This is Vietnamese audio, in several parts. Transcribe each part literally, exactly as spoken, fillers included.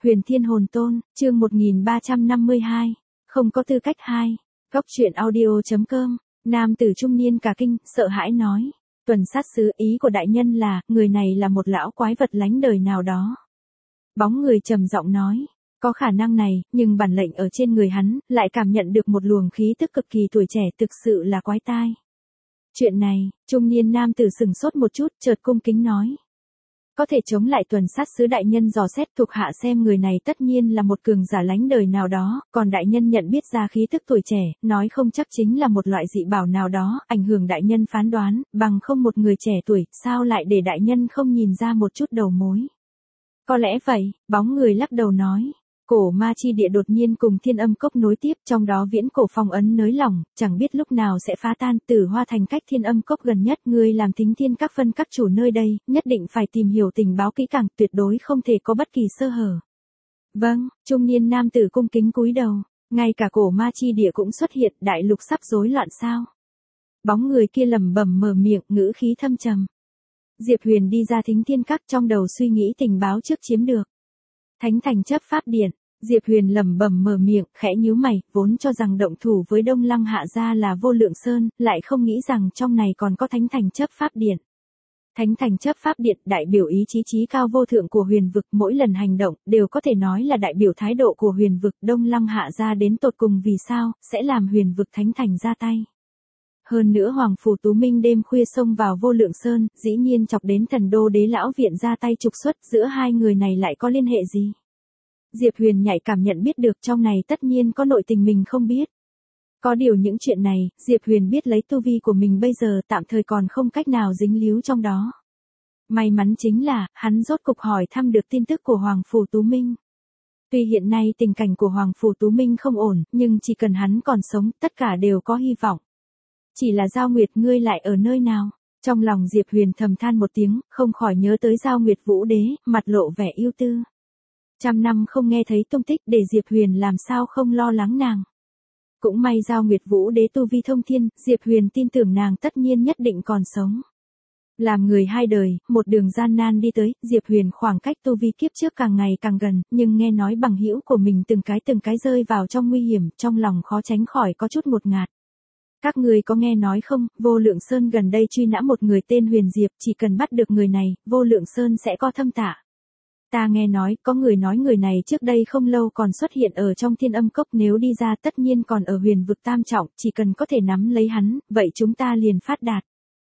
Huyền Thiên Hồn Tôn, chương một nghìn ba trăm năm mươi hai, không có tư cách hai. Góc truyện audio.com, nam tử trung niên cả kinh, sợ hãi nói. Tuần sát sứ, ý của đại nhân là, người này là một lão quái vật lánh đời nào đó. Bóng người trầm giọng nói, có khả năng này, nhưng bản lệnh ở trên người hắn, lại cảm nhận được một luồng khí tức cực kỳ tuổi trẻ, thực sự là quái tai. Chuyện này, trung niên nam tử sừng sốt một chút, chợt cung kính nói. Có thể chống lại tuần sát sứ đại nhân dò xét thuộc hạ xem người này tất nhiên là một cường giả lánh đời nào đó, còn đại nhân nhận biết ra khí tức tuổi trẻ, nói không chắc chính là một loại dị bảo nào đó, ảnh hưởng đại nhân phán đoán, bằng không một người trẻ tuổi, sao lại để đại nhân không nhìn ra một chút đầu mối. Có lẽ vậy, bóng người lắc đầu nói. Cổ ma chi địa đột nhiên cùng thiên âm cốc nối tiếp, trong đó viễn cổ phong ấn nới lỏng, chẳng biết lúc nào sẽ phá tan. Tử Hoa Thành cách thiên âm cốc gần nhất, ngươi làm thính thiên các phân các chủ nơi đây, nhất định phải tìm hiểu tình báo kỹ càng, tuyệt đối không thể có bất kỳ sơ hở. Vâng, trung niên nam tử cung kính cúi đầu, ngay cả cổ ma chi địa cũng xuất hiện, đại lục sắp rối loạn sao? Bóng người kia lẩm bẩm mở miệng, ngữ khí thâm trầm. Diệp Huyền đi ra thính thiên các, trong đầu suy nghĩ tình báo trước chiếm được. Thánh thành chấp pháp điện. Diệp Huyền lẩm bẩm mở miệng, khẽ nhíu mày, vốn cho rằng động thủ với Đông Lăng Hạ gia là Vô Lượng Sơn, lại không nghĩ rằng trong này còn có Thánh thành chấp pháp điện. Thánh thành chấp pháp điện đại biểu ý chí chí cao vô thượng của huyền vực, mỗi lần hành động đều có thể nói là đại biểu thái độ của huyền vực. Đông Lăng Hạ gia đến tột cùng vì sao sẽ làm huyền vực thánh thành ra tay. Hơn nữa Hoàng Phủ Tú Minh đêm khuya xông vào Vô Lượng Sơn, dĩ nhiên chọc đến Thần Đô Đế lão viện ra tay trục xuất, giữa hai người này lại có liên hệ gì? Diệp Huyền nhạy cảm nhận biết được trong này tất nhiên có nội tình mình không biết. Có điều những chuyện này, Diệp Huyền biết lấy tu vi của mình bây giờ tạm thời còn không cách nào dính líu trong đó. May mắn chính là, hắn rốt cục hỏi thăm được tin tức của Hoàng Phủ Tú Minh. Tuy hiện nay tình cảnh của Hoàng Phủ Tú Minh không ổn, nhưng chỉ cần hắn còn sống, tất cả đều có hy vọng. Chỉ là Giao Nguyệt ngươi lại ở nơi nào? Trong lòng Diệp Huyền thầm than một tiếng, không khỏi nhớ tới Giao Nguyệt Vũ Đế, mặt lộ vẻ ưu tư. Trăm năm không nghe thấy tung tích, để Diệp Huyền làm sao không lo lắng nàng. Cũng may Giao Nguyệt Vũ Đế tu vi thông thiên, Diệp Huyền tin tưởng nàng tất nhiên nhất định còn sống. Làm người hai đời, một đường gian nan đi tới, Diệp Huyền khoảng cách tu vi kiếp trước càng ngày càng gần, nhưng nghe nói bằng hữu của mình từng cái từng cái rơi vào trong nguy hiểm, trong lòng khó tránh khỏi có chút ngột ngạt. Các người có nghe nói không, Vô Lượng Sơn gần đây truy nã một người tên Huyền Diệp, chỉ cần bắt được người này, Vô Lượng Sơn sẽ có thâm tạ. Ta nghe nói, có người nói người này trước đây không lâu còn xuất hiện ở trong thiên âm cốc, nếu đi ra tất nhiên còn ở huyền vực tam trọng, chỉ cần có thể nắm lấy hắn, vậy chúng ta liền phát đạt.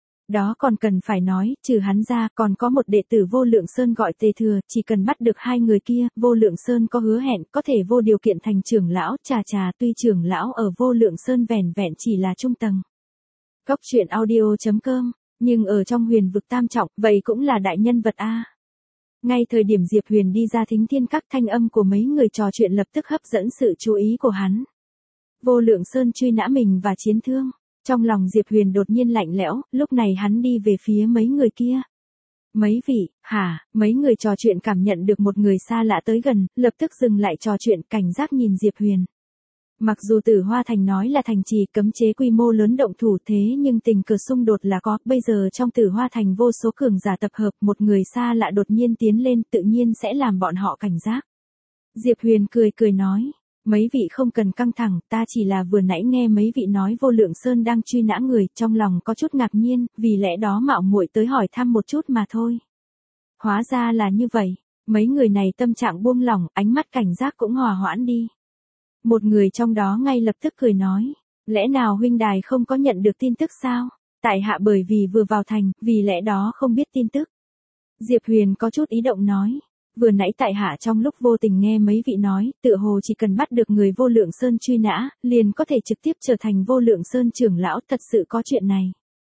Đó còn cần phải nói, trừ hắn ra, còn có một đệ tử Vô Lượng Sơn gọi Tề Thừa, chỉ cần bắt được hai người kia, Vô Lượng Sơn có hứa hẹn, có thể vô điều kiện thành trưởng lão, trà trà, tuy trưởng lão ở Vô Lượng Sơn vẻn vẹn chỉ là trung tầng. Góc truyện audio.com, nhưng ở trong huyền vực tam trọng, vậy cũng là đại nhân vật a. Ngay thời điểm Diệp Huyền đi ra thính thiên các, thanh âm của mấy người trò chuyện lập tức hấp dẫn sự chú ý của hắn. Vô Lượng Sơn truy nã mình và chiến thương. Trong lòng Diệp Huyền đột nhiên lạnh lẽo, lúc này hắn đi về phía mấy người kia. Mấy vị, hả, mấy người trò chuyện cảm nhận được một người xa lạ tới gần, lập tức dừng lại trò chuyện, cảnh giác nhìn Diệp Huyền. Mặc dù Tử Hoa Thành nói là thành trì cấm chế quy mô lớn động thủ thế nhưng tình cờ xung đột là có, bây giờ trong Tử Hoa Thành vô số cường giả tập hợp, một người xa lạ đột nhiên tiến lên tự nhiên sẽ làm bọn họ cảnh giác. Diệp Huyền cười cười nói, mấy vị không cần căng thẳng, ta chỉ là vừa nãy nghe mấy vị nói Vô Lượng Sơn đang truy nã người, trong lòng có chút ngạc nhiên, vì lẽ đó mạo muội tới hỏi thăm một chút mà thôi. Hóa ra là như vậy, mấy người này tâm trạng buông lỏng, ánh mắt cảnh giác cũng hòa hoãn đi. Một người trong đó ngay lập tức cười nói, lẽ nào huynh đài không có nhận được tin tức sao? Tại hạ bởi vì vừa vào thành, vì lẽ đó không biết tin tức. Diệp Huyền có chút ý động nói, vừa nãy tại hạ trong lúc vô tình nghe mấy vị nói, tựa hồ chỉ cần bắt được người Vô Lượng Sơn truy nã, liền có thể trực tiếp trở thành Vô Lượng Sơn trưởng lão, thật sự có chuyện này.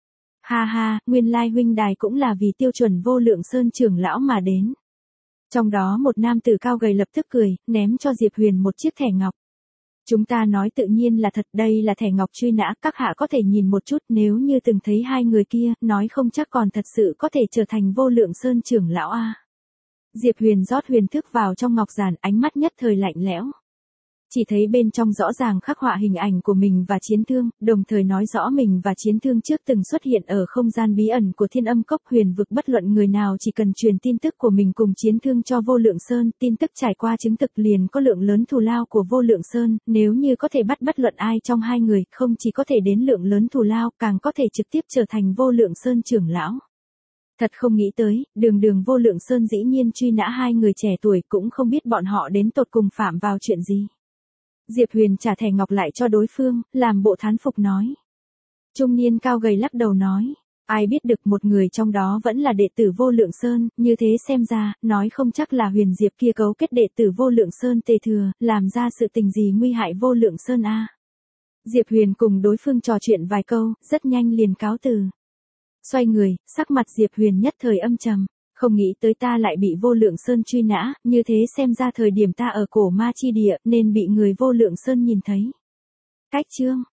Ha ha, nguyên lai huynh đài cũng là vì tiêu chuẩn Vô Lượng Sơn trưởng lão mà đến. Trong đó một nam tử cao gầy lập tức cười, ném cho Diệp Huyền một chiếc thẻ ngọc. Chúng ta nói tự nhiên là thật, đây là thẻ ngọc truy nã, các hạ có thể nhìn một chút, nếu như từng thấy hai người kia, nói không chắc còn thật sự có thể trở thành Vô Lượng Sơn trưởng lão a. Diệp Huyền rót huyền thức vào trong ngọc giản, ánh mắt nhất thời lạnh lẽo. chỉ thấy bên trong rõ ràng khắc họa hình ảnh của mình và Chiến Thương, đồng thời nói rõ mình và Chiến Thương trước từng xuất hiện ở không gian bí ẩn của Thiên Âm Cốc Huyền vực, bất luận người nào chỉ cần truyền tin tức của mình cùng Chiến Thương cho Vô Lượng Sơn, tin tức trải qua chứng thực liền có lượng lớn thù lao của Vô Lượng Sơn, nếu như có thể bắt bất luận ai trong hai người, không chỉ có thể đến lượng lớn thù lao, càng có thể trực tiếp trở thành Vô Lượng Sơn trưởng lão. Thật không nghĩ tới, đường đường Vô Lượng Sơn dĩ nhiên truy nã hai người trẻ tuổi, cũng không biết bọn họ đến tột cùng phạm vào chuyện gì. Diệp Huyền trả thẻ ngọc lại cho đối phương, làm bộ thán phục nói. Trung niên cao gầy lắc đầu nói, ai biết được một người trong đó vẫn là đệ tử Vô Lượng Sơn, như thế xem ra, nói không chắc là Huyền Diệp kia cấu kết đệ tử Vô Lượng Sơn Tề Thừa, làm ra sự tình gì nguy hại Vô Lượng Sơn a. Diệp Huyền cùng đối phương trò chuyện vài câu, rất nhanh liền cáo từ. Xoay người, sắc mặt Diệp Huyền nhất thời âm trầm, không nghĩ tới ta lại bị Vô Lượng Sơn truy nã, như thế xem ra thời điểm ta ở cổ ma chi địa, nên bị người Vô Lượng Sơn nhìn thấy. Cách chương